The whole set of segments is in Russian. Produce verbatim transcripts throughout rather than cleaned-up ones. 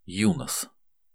Юнос.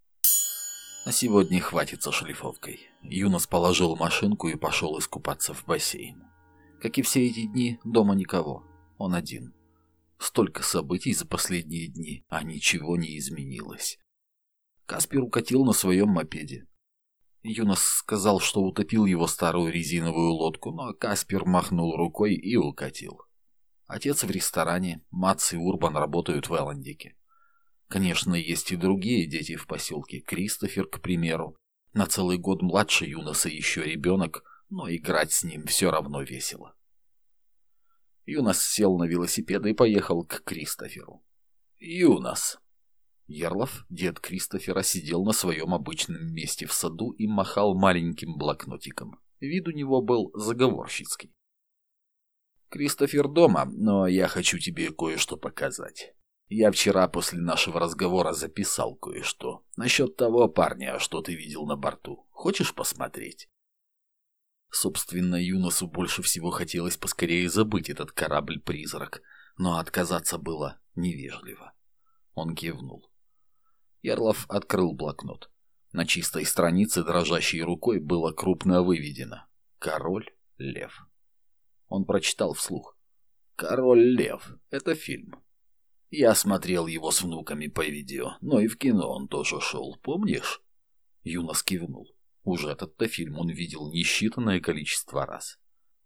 На сегодня хватит со шлифовкой. Юнос положил машинку и пошел искупаться в бассейн. Как и все эти дни, дома никого. Он один. Столько событий за последние дни, а ничего не изменилось. Каспер укатил на своем мопеде. Юнос сказал, что утопил его старую резиновую лодку, но Каспер махнул рукой и укатил. Отец в ресторане, Мац и Урбан работают в Элландике. Конечно, есть и другие дети в поселке. Кристофер, к примеру, на целый год младше Юноса, еще ребенок, но играть с ним все равно весело. Юнос сел на велосипед и поехал к Кристоферу. «Юнос!» Ярлов, дед Кристофера, сидел на своем обычном месте в саду и махал маленьким блокнотиком. Вид у него был заговорщицкий. «Кристофер дома, но я хочу тебе кое-что показать. Я вчера после нашего разговора записал кое-что насчет того парня, что ты видел на борту. Хочешь посмотреть?» Собственно, Юносу больше всего хотелось поскорее забыть этот корабль-призрак, но отказаться было невежливо. Он кивнул. Ярлов открыл блокнот. На чистой странице дрожащей рукой было крупно выведено: «Король-лев». Он прочитал вслух: «Король-лев» — это фильм. Я смотрел его с внуками по видео, но и в кино он тоже шел, помнишь?» Юнос кивнул. Уже этот-то фильм он видел несчитанное количество раз.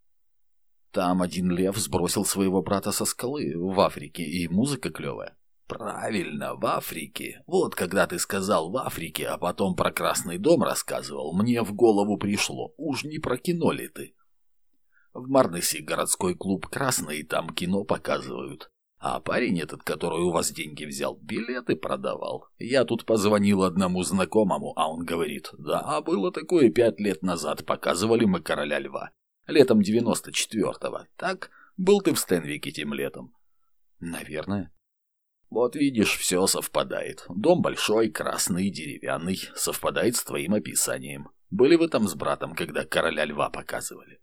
Там один лев сбросил своего брата со скалы в Африке, и музыка клевая. «Правильно, в Африке. Вот когда ты сказал «в Африке», а потом про Красный дом рассказывал, мне в голову пришло, уж не про кино ли ты? В Марнесе городской клуб «Красный», и там кино показывают. А парень этот, который у вас деньги взял, билеты продавал. Я тут позвонил одному знакомому, а он говорит: да, было такое пять лет назад, показывали мы «Короля льва». Летом девяносто четвёртого. Так, был ты в Стенвике тем летом? Наверное. Вот видишь, все совпадает. Дом большой, красный, деревянный, совпадает с твоим описанием. Были вы там с братом, когда «Короля льва» показывали?»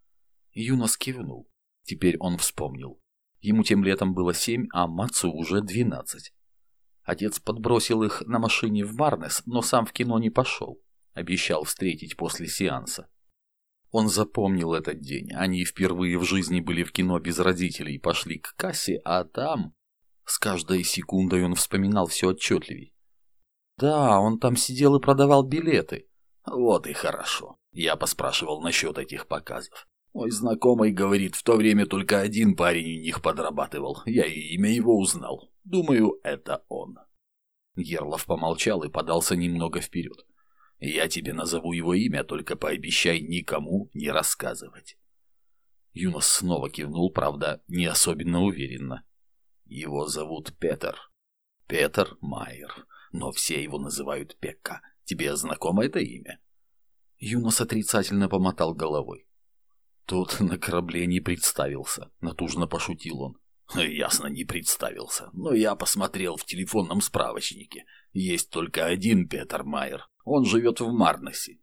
Юнос кивнул. Теперь он вспомнил. Ему тем летом было семь, а Мацу уже двенадцать. Отец подбросил их на машине в Марнес, но сам в кино не пошел. Обещал встретить после сеанса. Он запомнил этот день. Они впервые в жизни были в кино без родителей, пошли к кассе, а там... С каждой секундой он вспоминал все отчетливей. Да, он там сидел и продавал билеты. Вот и хорошо. Я поспрашивал насчет этих показов. Мой знакомый говорит, в то время только один парень у них подрабатывал. Я и имя его узнал. Думаю, это он. Ярлов помолчал и подался немного вперед. Я тебе назову его имя, только пообещай никому не рассказывать. Юнос снова кивнул, правда, не особенно уверенно. Его зовут Петер. Петер Майер. Но все его называют Пекка. Тебе знакомо это имя? Юнос отрицательно помотал головой. Тот на корабле не представился, натужно пошутил он. Ясно, не представился, но я посмотрел в телефонном справочнике. Есть только один Петер Майер, он живет в Марнесе.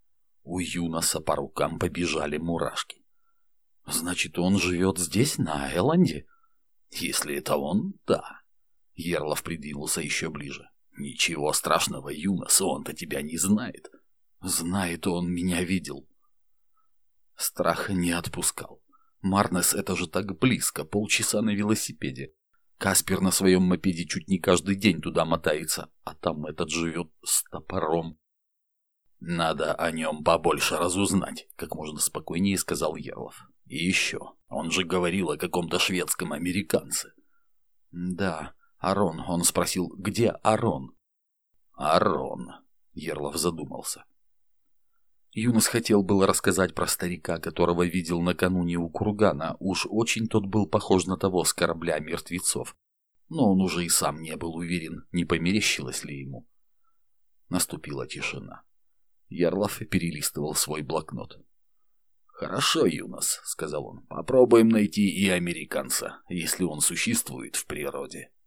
У Юноса по рукам побежали мурашки. Значит, он живет здесь, на Эланде? Если это он, да. Ярлов придвинулся еще ближе. Ничего страшного, Юнос, он-то тебя не знает. Знает, он меня видел. Страх не отпускал. Марнес — это же так близко, полчаса на велосипеде. Каспер на своем мопеде чуть не каждый день туда мотается, а там этот живет с топором. Надо о нем побольше разузнать, как можно спокойнее сказал Ярлов. И еще, он же говорил о каком-то шведском американце. Да, Арон, он спросил, где Арон? Арон, Ярлов задумался. Юнос хотел было рассказать про старика, которого видел накануне у кургана. Уж очень тот был похож на того с корабля мертвецов. Но он уже и сам не был уверен, не померещилось ли ему. Наступила тишина. Ярлов перелистывал свой блокнот. «Хорошо, Юнос», — сказал он, — «попробуем найти и американца, если он существует в природе».